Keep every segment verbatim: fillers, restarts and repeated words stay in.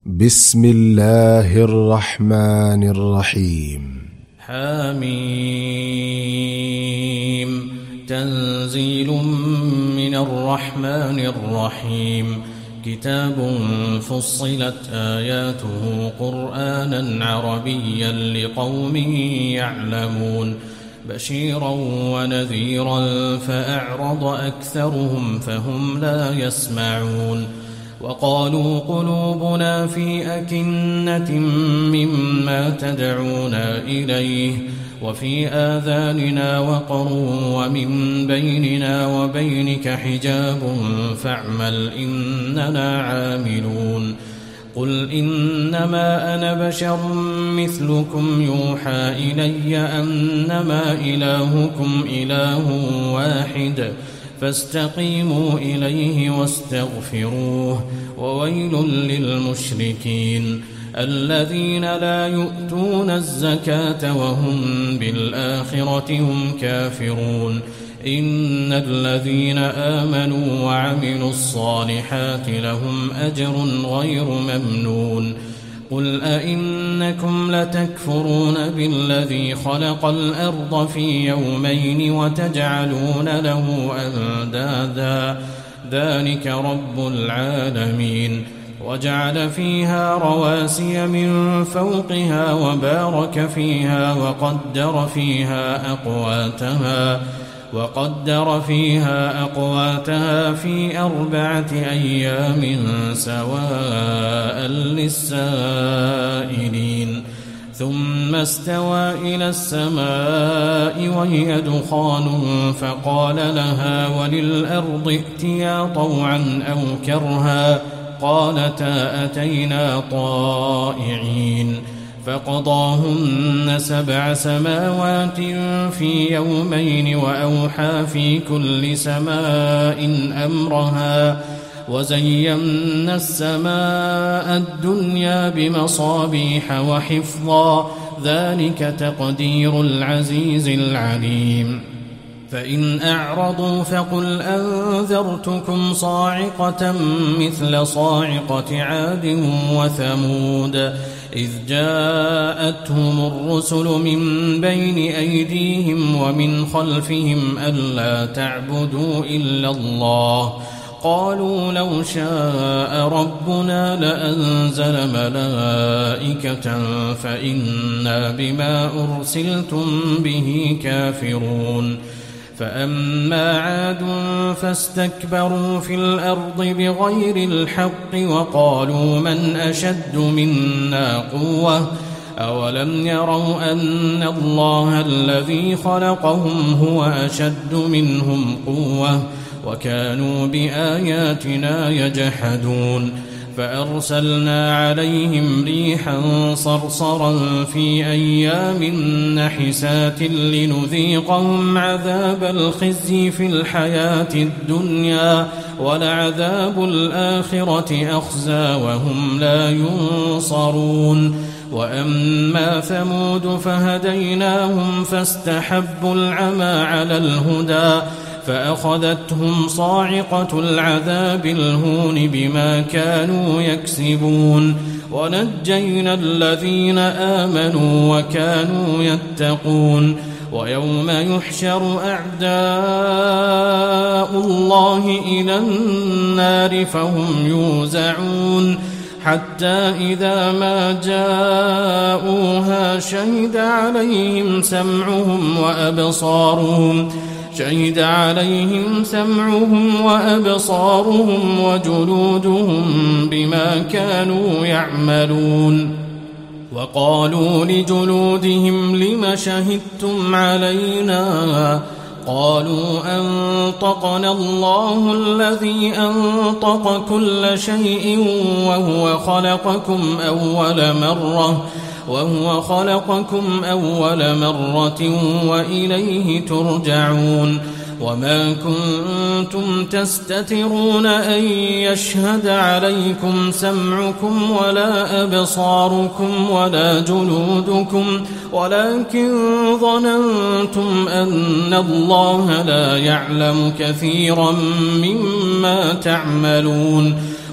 بسم الله الرحمن الرحيم. حميم. تنزيل من الرحمن الرحيم. كتاب فصلت آياته قرآنا عربيا لقوم يعلمون بشيرا ونذيرا فأعرض أكثرهم فهم لا يسمعون. وقالوا قلوبنا في أكنة مما تدعونا إليه وفي آذاننا وقر ومن بيننا وبينك حجاب فاعمل إننا عاملون. قل إنما أنا بشر مثلكم يوحى إلي أنما إلهكم إله واحد فاستقيموا إليه واستغفروه وويل للمشركين الذين لا يؤتون الزكاة وهم بالآخرة هم كافرون. إن الذين آمنوا وعملوا الصالحات لهم أجر غير ممنون. قل أئنكم لتكفرون بالذي خلق الأرض في يومين وتجعلون له أندادا ذلك رب العالمين. وجعل فيها رواسي من فوقها وبارك فيها وقدر فيها أقواتها وقدر فيها أقواتها في أربعة أيام سواء للسائلين. ثم استوى إلى السماء وهي دخان فقال لها وللأرض ائتيا طوعا أو كرها قالتا أتينا طائعين. فقضاهن سبع سماوات في يومين وأوحى في كل سماء أمرها وزينا السماء الدنيا بمصابيح وحفظا ذلك تقدير العزيز العليم. فإن أعرضوا فقل أنذرتكم صاعقة مثل صاعقة عاد وثمود إذ جاءتهم الرسل من بين أيديهم ومن خلفهم ألا تعبدوا إلا الله قالوا لو شاء ربنا لأنزل ملائكة فإنا بما أرسلتم به كافرون. فأما عاد فاستكبروا في الأرض بغير الحق وقالوا من أشد منا قوة أولم يروا أن الله الذي خلقهم هو أشد منهم قوة وكانوا بآياتنا يجحدون. فأرسلنا عليهم ريحا صرصرا في أيام نحسات لنذيقهم عذاب الخزي في الحياة الدنيا ولعذاب الآخرة أخزى وهم لا ينصرون. وأما ثمود فهديناهم فاستحبوا العمى على الهدى فأخذتهم صاعقة العذاب الهون بما كانوا يكسبون. ونجينا الذين آمنوا وكانوا يتقون. ويوم يحشر أعداء الله إلى النار فهم يوزعون حتى إذا ما جاءوها شهد عليهم سمعهم وأبصارهم شهد عليهم سمعهم وأبصارهم وجلودهم بما كانوا يعملون. وقالوا لجلودهم لم شهدتم علينا قالوا أنطقنا الله الذي أنطق كل شيء وهو خلقكم أول مرة وهو خلقكم أول مرة وإليه ترجعون. وما كنتم تستترون أن يشهد عليكم سمعكم ولا أبصاركم ولا جلودكم ولكن ظننتم أن الله لا يعلم كثيرا مما تعملون.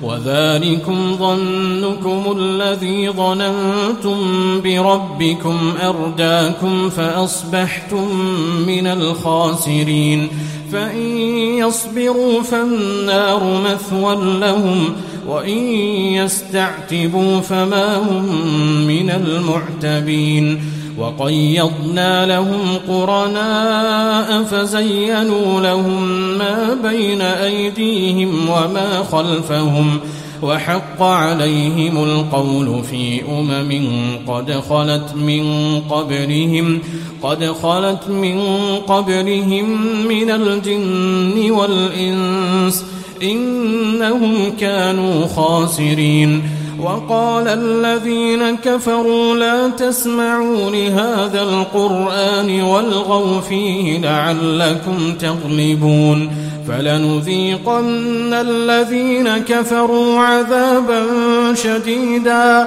وذلكم ظنكم الذي ظننتم بربكم أرداكم فأصبحتم من الخاسرين فإن يصبروا فالنار مثوى لهم وإن يستعتبوا فما هم من المعتبين وقيضنا لهم قرناء فزينوا لهم ما بين أيديهم وما خلفهم وحق عليهم القول في أمم قد خلت من قبلهم قد خلت من قبلهم من الجن والإنس إنهم كانوا خاسرين وقال الذين كفروا لا تسمعوا لهذا القرآن والغوا فيه لعلكم تغلبون فلنذيقن الذين كفروا عذابا شديدا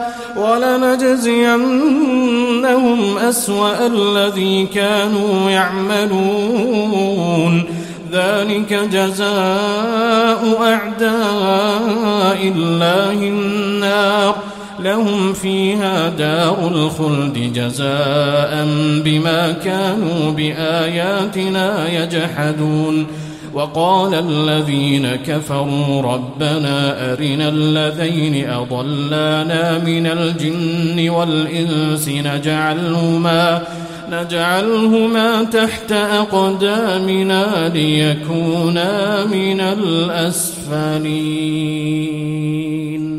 ولنجزينهم أسوأ الذي كانوا يعملون ذلك جزاء أعداء الله النار لهم فيها دار الخلد جزاء بما كانوا بآياتنا يجحدون وقال الذين كفروا ربنا أرنا الذين أضلانا من الجن والإنس نجعلهما نجعلهما تحت أقدامنا ليكونا من الأسفلين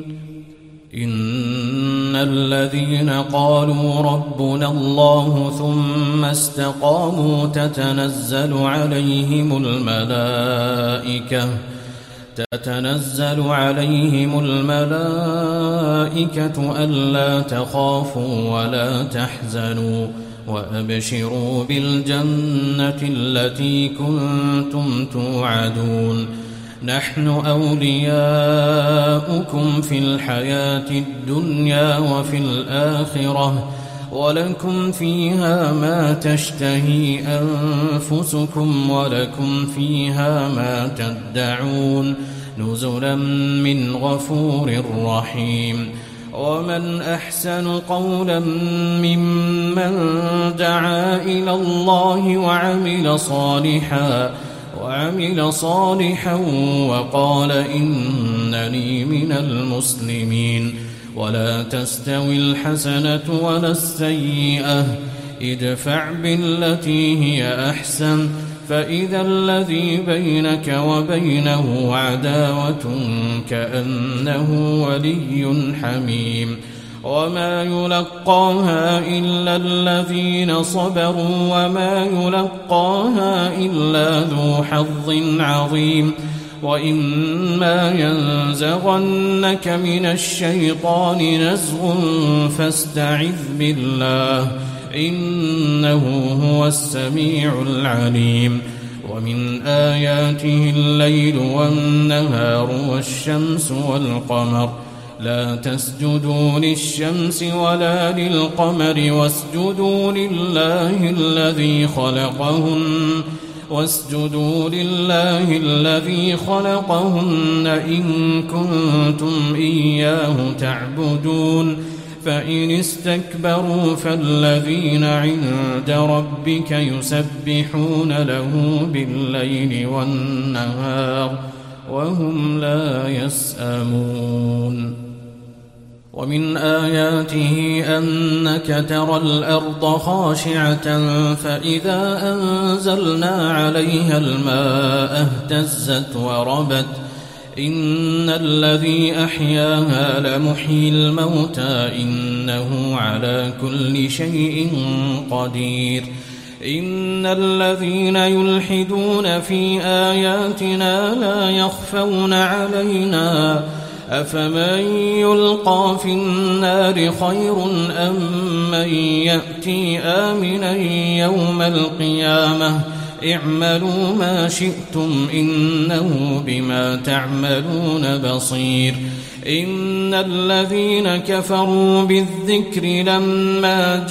إن الذين قالوا ربنا الله ثم استقاموا تتنزل عليهم الملائكة تتنزل عليهم الملائكة ألا تخافوا ولا تحزنوا وأبشروا بالجنة التي كنتم توعدون نحن أولياؤكم في الحياة الدنيا وفي الآخرة ولكم فيها ما تشتهي أنفسكم ولكم فيها ما تدعون نزلا من غفور رحيم ومن أحسن قولا ممن دعا إلى الله وعمل صالحا وعمل صالحا وقال إنني من المسلمين ولا تستوي الحسنة ولا السيئة ادفع بالتي هي أحسن فإذا الذي بينك وبينه عداوة كأنه ولي حميم وما يلقاها إلا الذين صبروا وما يلقاها إلا ذو حظ عظيم وإما ينزغنك من الشيطان نزغ فاستعذ بالله إنه هو السميع العليم ومن آياته الليل والنهار والشمس والقمر لا تسجدوا للشمس ولا للقمر واسجدوا لله الذي خلقهن واسجدوا لله الذي خلقهن إن كنتم إياه تعبدون فإن استكبروا فالذين عند ربك يسبحون له بالليل والنهار وهم لا يسأمون ومن آياته أنك ترى الأرض خاشعة فإذا أنزلنا عليها الماء اهتزت وربت إن الذي أحياها لمحيي الموتى إنه على كل شيء قدير إن الذين يلحدون في آياتنا لا يخفون علينا أفمن يلقى في النار خير أم من يأتي آمنا يوم القيامة اعملوا ما شئتم إنه بما تعملون بصير إن الذين كفروا بالذكر لما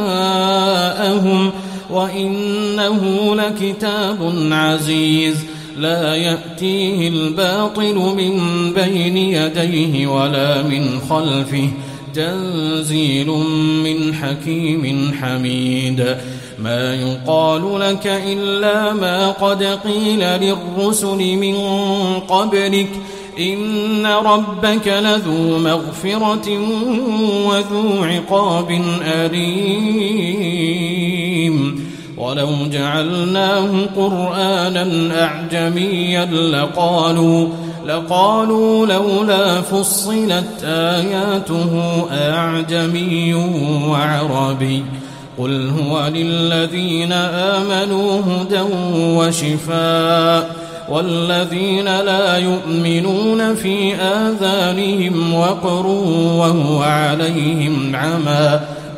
جاءهم وإنه لكتاب عزيز لا يأتيه الباطل من بين يديه ولا من خلفه تنزيل من حكيم حميد ما يقال لك إلا ما قد قيل للرسل من قبلك إن ربك لذو مغفرة وذو عقاب أليم ولو جعلناه قرآنا أعجميا لقالوا لقالوا لولا فصلت آياته أعجمي وعربي قل هو للذين آمنوا هدى وشفاء والذين لا يؤمنون في آذانهم وقر وهو عليهم عمى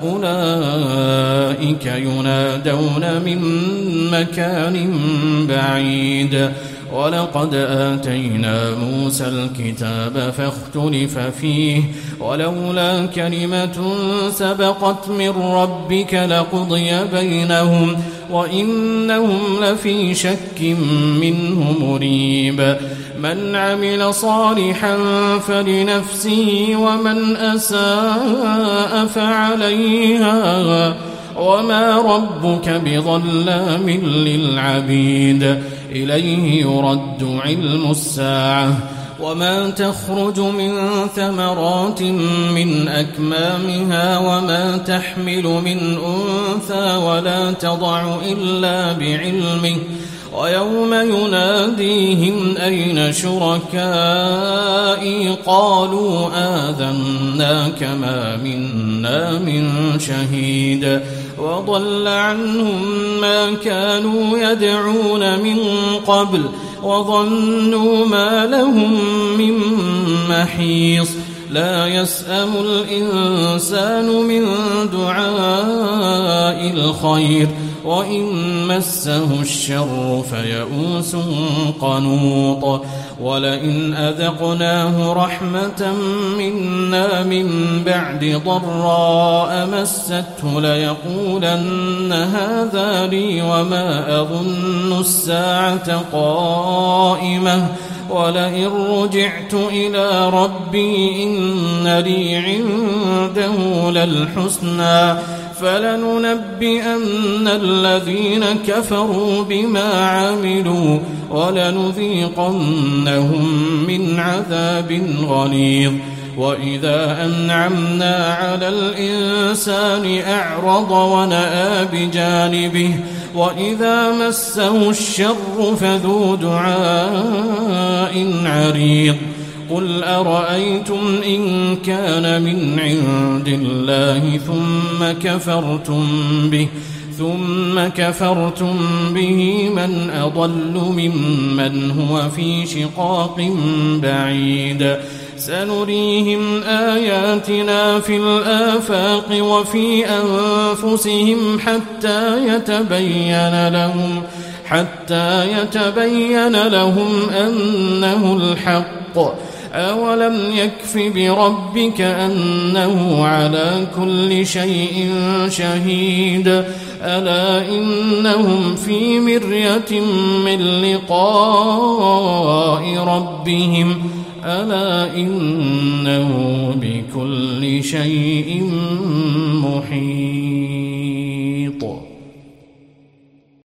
أولئك ينادون من مكان بعيد ولقد آتينا موسى الكتاب فاختلف فيه ولولا كلمة سبقت من ربك لقضي بينهم وإنهم لفي شك منه مريب من عمل صالحا فلنفسه ومن أساء فعليها وما ربك بظلام للعبيد إليه يرد علم الساعة وما تخرج من ثمرات من أكمامها وما تحمل من أنثى ولا تضع إلا بعلمه ويوم يناديهم أين شركائي قالوا آذناك ما منا من شهيد وضل عنهم ما كانوا يدعون من قبل وظنوا ما لهم من محيص لا يسأم الإنسان من دعاء الخير وإن مسه الشر فيئوس قنوط ولئن أذقناه رحمة منا من بعد ضراء مسته ليقولن هذا لي وما أظن الساعة قائمة ولئن رجعت إلى ربي إن لي عنده للحسنى فلننبئن الذين كفروا بما عملوا ولنذيقنهم من عذاب غليظ وإذا أنعمنا على الإنسان أعرض ونأى بجانبه وإذا مسه الشر فذو دعاء عريض قل أرأيتم إن كان من عند الله ثم كفرتم به ثم كفرتم به من أضل ممن هو في شقاق بعيد سنريهم آياتنا في الآفاق وفي أنفسهم حتى يتبين لهم حتى يتبين لهم أنه الحق أولم يكف بربك أنه على كل شيء شهيد ألا إنهم في مرية من لقاء ربهم ألا إنه بكل شيء